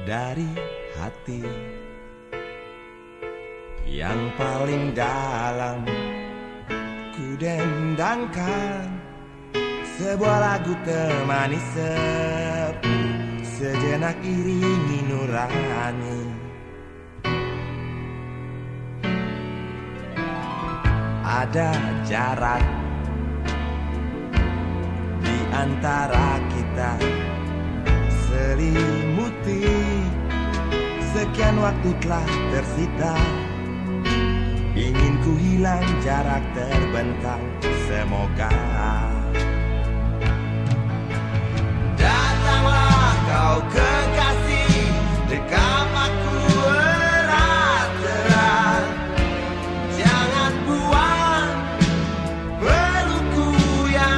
dari hati yang paling dalam ku dendangkan. Sebuah lagu temani sepi, sejenak iringi nurani. Ada jarak di antara kita, selimuti sekian waktu telah tersita. Ingin ku hilang, jarak terbentang, semoga datanglah kau kekasih, dekap aku erat-erat. Jangan buang pelukku yang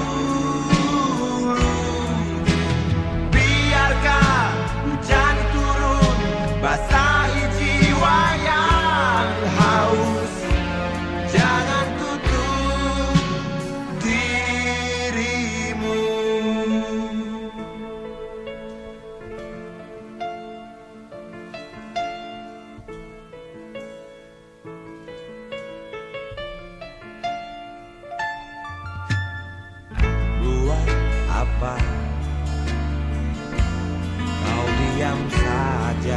tulus. Biarkan hujan turun, basahi jiwa yang haus. Jangan tutup dirimu. Buat apa kau diam saja?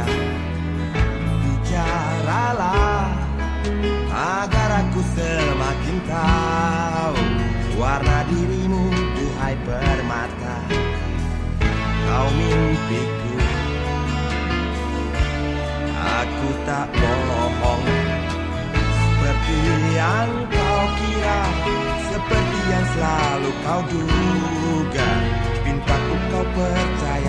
Bicaralah agar aku semakin tahu warna dirimu, duhai permata. Kau mimpiku, aku tak bohong. Seperti yang kau kira, seperti yang selalu kau duga, pintaku kau percaya.